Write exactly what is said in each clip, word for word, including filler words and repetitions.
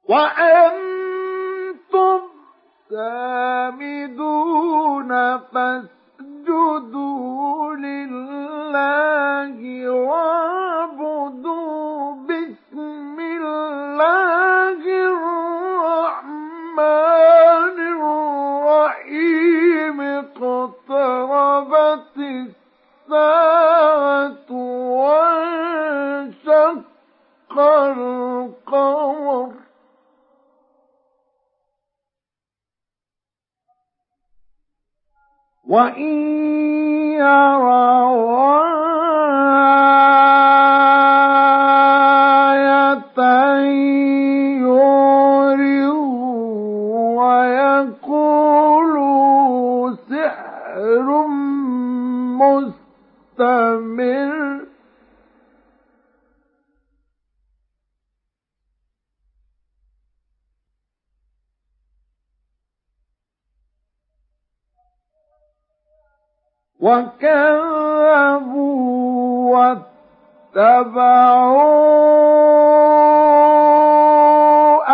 وأنتم سامدون فاسجدوا لله واعبدوا باسم الله الرحمن الرحيم اقتربت الساعة وانشق القمر وإن يروا آية يعرضوا ويقولوا سحر مستمر وكذبوا واتبعوا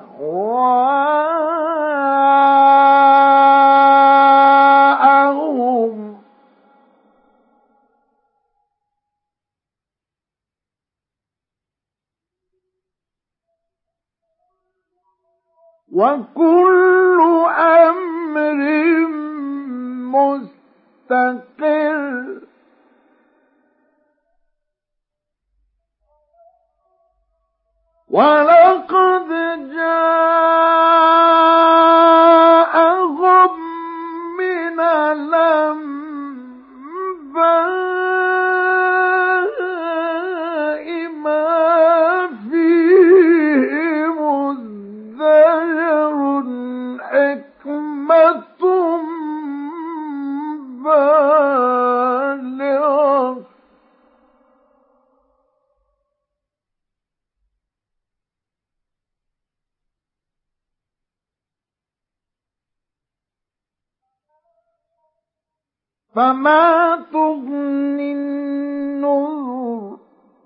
أهواءهم وكل أمر مستقر ولقد جاءهم من الأنباء ما فيه مزدجر حكمة بالغة فما تغني النذر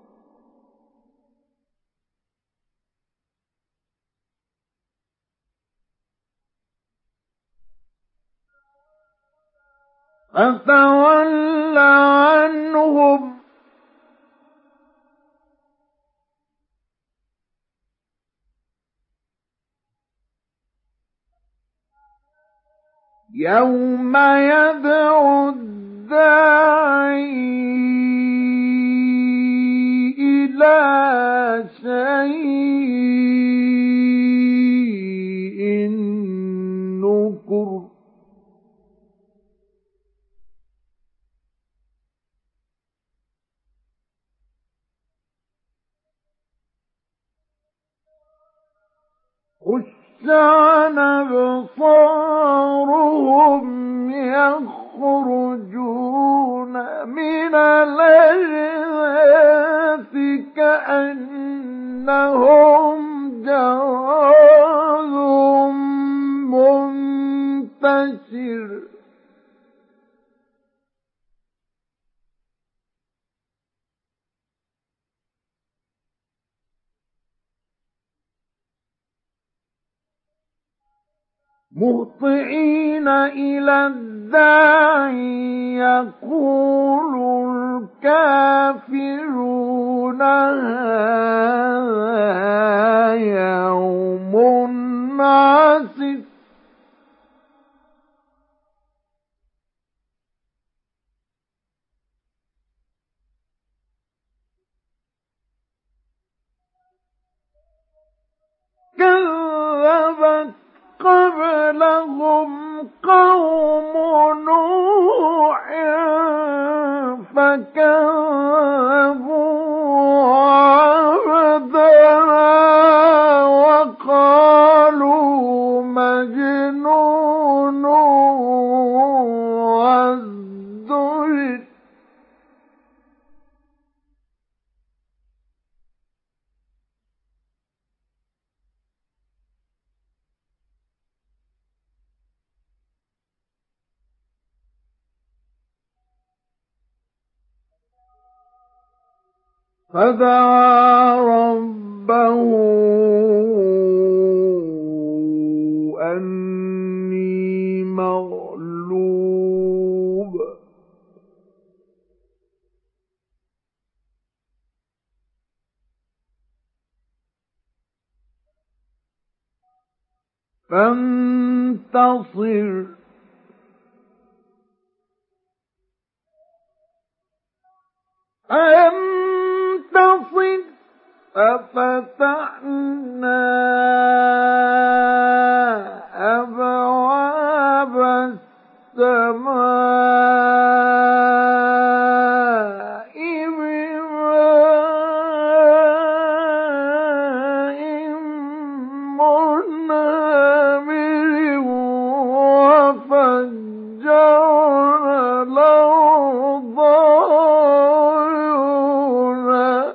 فتول عنهم يوم يدعو الداعي إلى شيء نكر خش عن أبصارهم يخرجون من الأجداث كأنهم جراد منتشر مهطعين إلى الداعي يقول الكافرون هذا يوم عسر كذبت قبلهم قوم نوح فكذبوا عبدنا وقالوا مجنون وازدجر فدعا ربه فانتصر فانتصر ففتحنا أبواب السماء بماء منهمر وفجرنا الأرض عيونا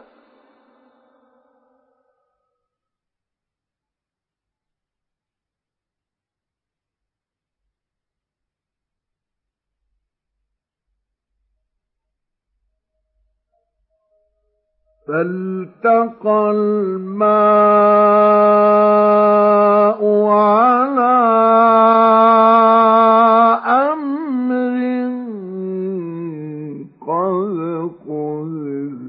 فالتقى الماء على أمر قد قدر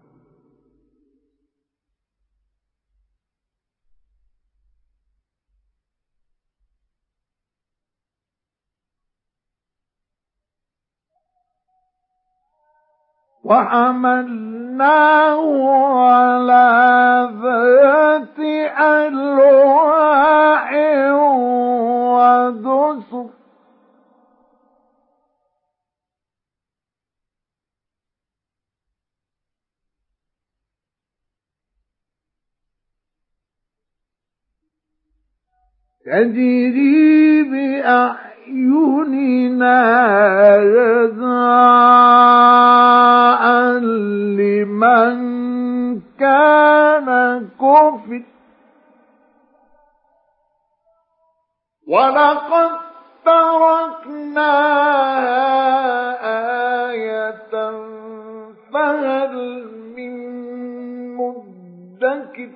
وحملناه على ذات ألواح ودسر تجري بأعيننا جزاء لمن كان كفر ولقد تركناها آية فهل من مدكر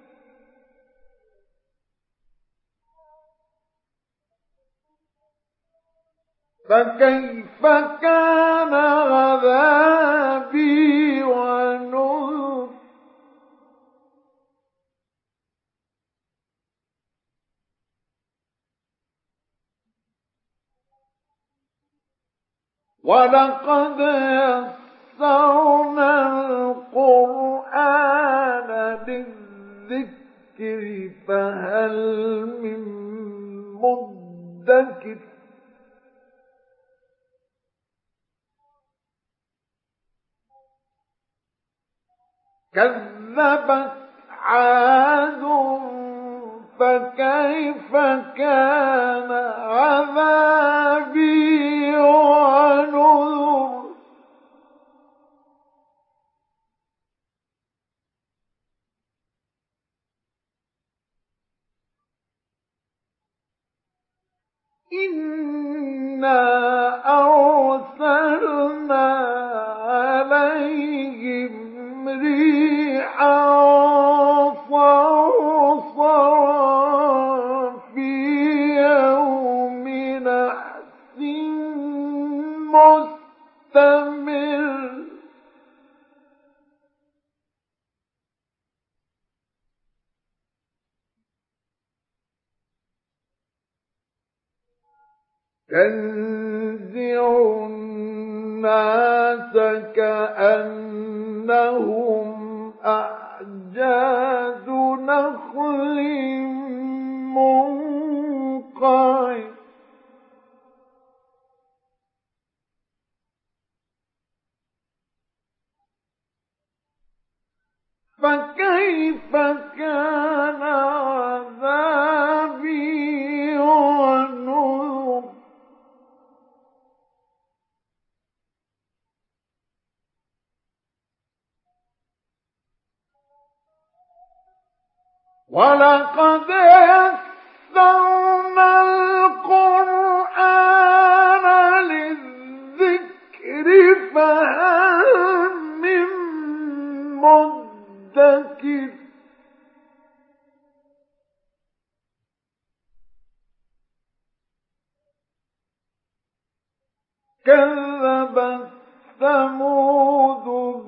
فكيف كان عذابي ونذر ولقد يسرنا القرآن للذكر فهل من مدكر كذبت عاد فكيف كان عذابي ونذر إنا أرسلنا عليهم ريحا صرصرا في يوم نحس مستمر تنزع الناس كأنهم أعجاز نخل منقعر فكيف كان عذابي ونذر ولقد يسرنا القرآن للذكر فهل من مدكر كذبت ثمود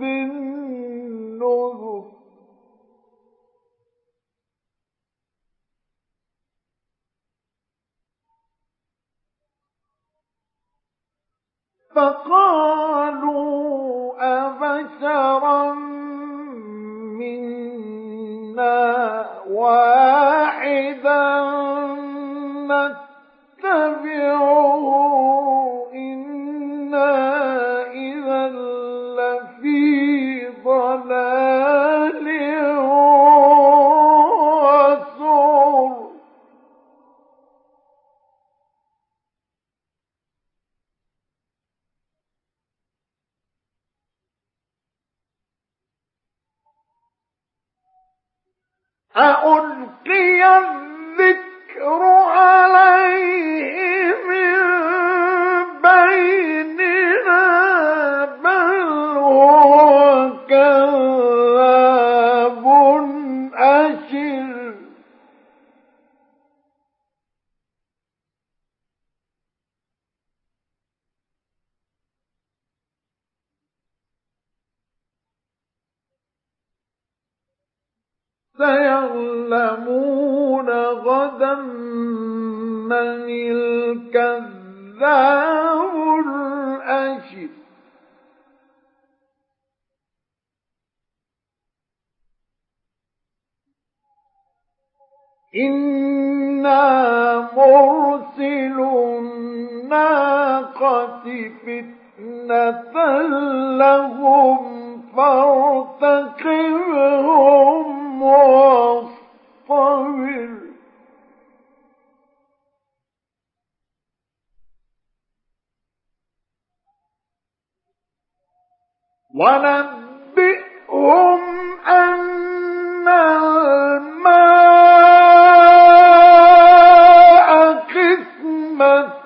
بالنذر فقالوا أبشرا منا واحدا نتبعه إنا إذا لفي ضلال وسعر. أألقي الذكر عليه من بيننا بل هو كذاب أشر. سيعلمون غدا من الكذاب الأشر. إنا مرسل الناقة فتنة لهم فارتقبهم واصطبر. ونبئهم أن الماء قسمة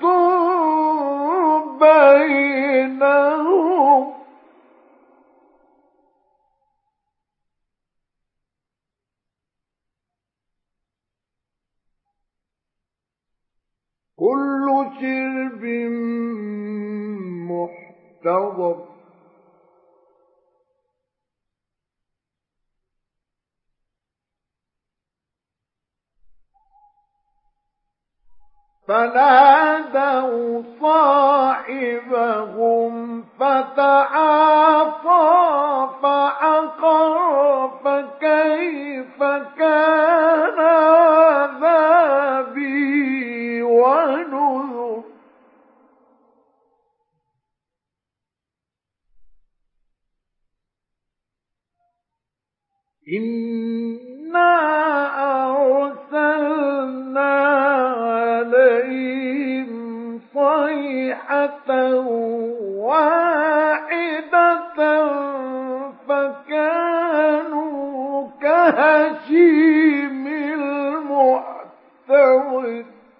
بينهم كل شرب محتضر. فنادوا صاحبهم فتعاطى فعقر فكيف كان عذابي ونذر. إنا أرسلنا عليهم صيحة واحدة فكانوا كهشيم المحتضر.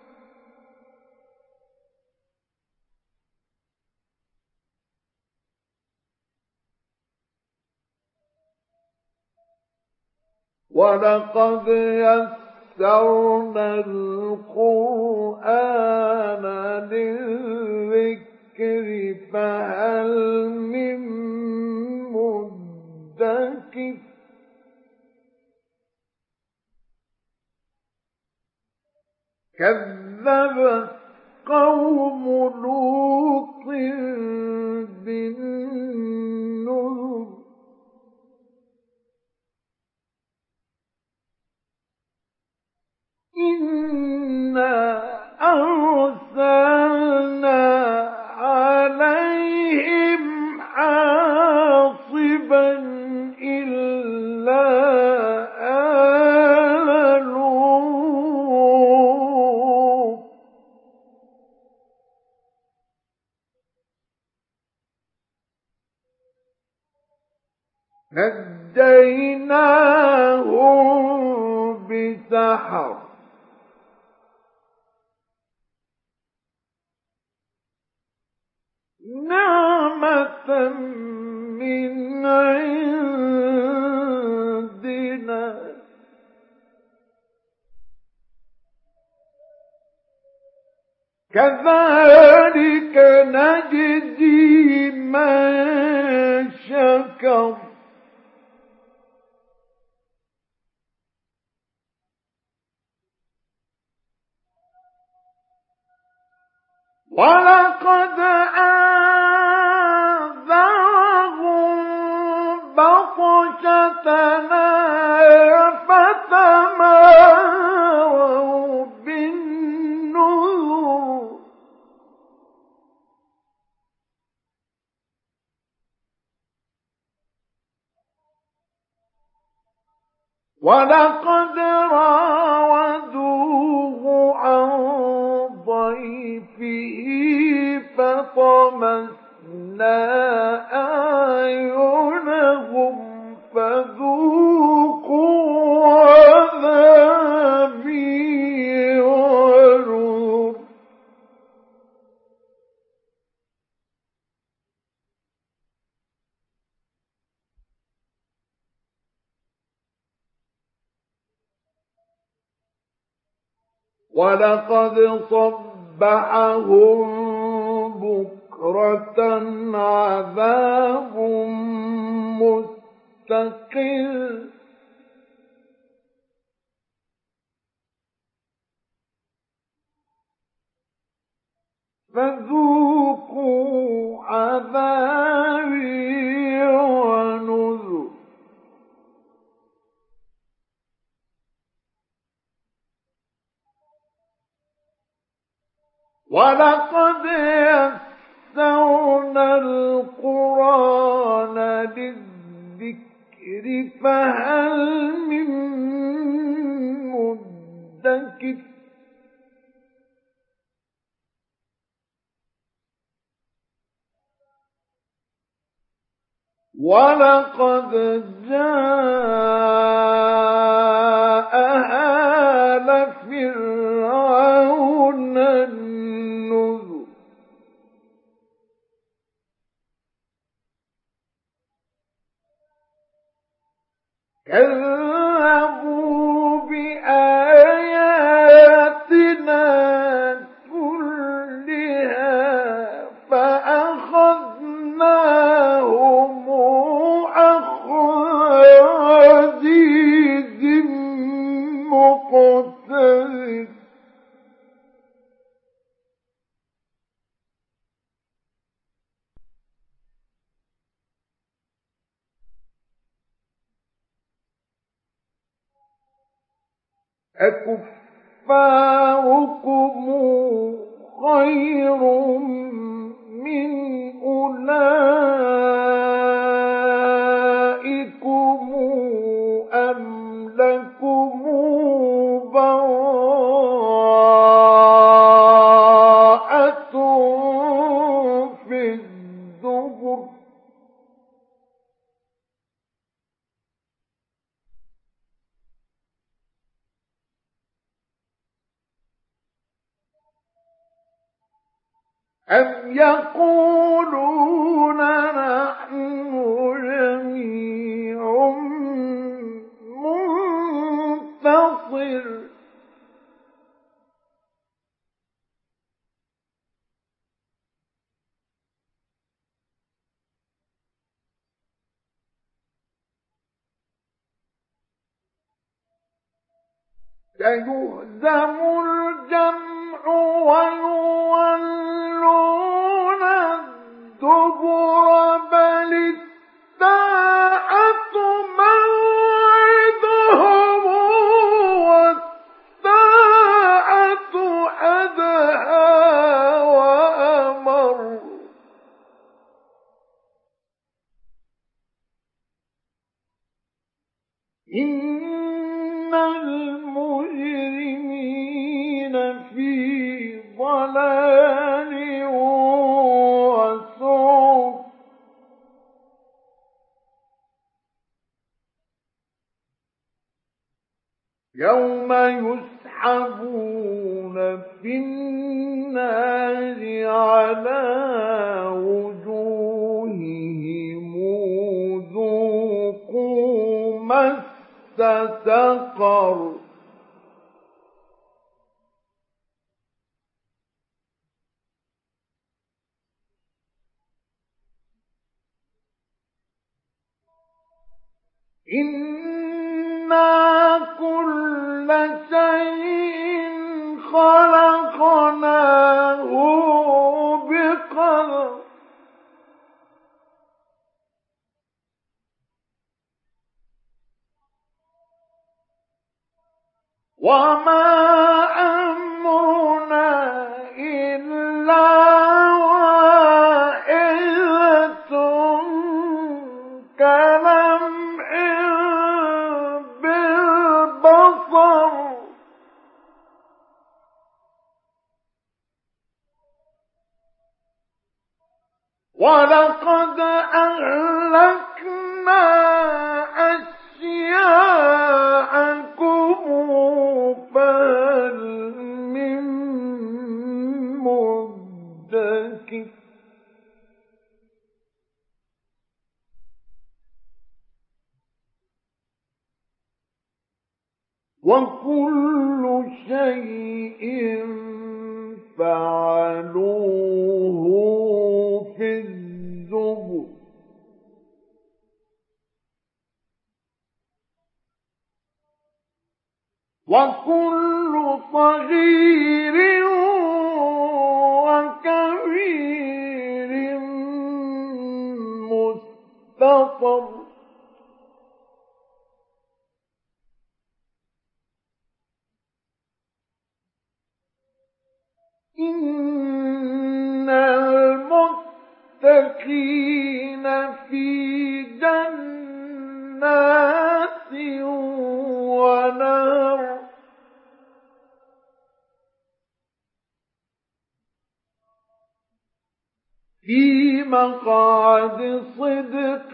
ولقد يسرنا القرآن للذكر فهل من مدكر. كذبت قوم لوط بالنذر. إنا أرسلنا عليهم حاصبا إلا آل لوط نجيناهم بسحر نعمة من عندنا كذلك نجزي من شكر. ولقد فتماروا بالنذر ولقد راودوه عن ضيفه فطمسنا أعينهم فذوقوا عذابي ونذر ولقد صبحهم بكرة عذاب مستقر فذوقوا عذابي ونذر ولقد يسرنا القرآن للذكر فهل من مدكر ولقد جاء آل فرعون النذر كذبوا بآياتنا كلها فأخذناهم أخذ عزيز مقتدر أكفاركم خير من أولئكم أم لكم براءة في الزبر أم يقولون نحن جميع منتصر سيهزم الجمع ويولون الدبر بل الساعة موعدهم والساعة أدهى وأمر إن المجرمين في ضلال وسعر يوم يسحبون في النار على وجوههم ذوقوا مس سقر إنا كل شيء خلقناه بقدر وما أمرنا إلا واحدة كلمح بالبصر ولقد أهلكنا أشياءكم فهل من مدكر وكل شيء فعلوه في الزبر وكل صغير وكبير مستطر إن المتقين في جنات ونهر في مقعد صدق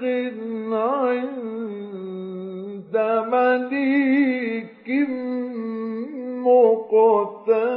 عند مليك مقتدر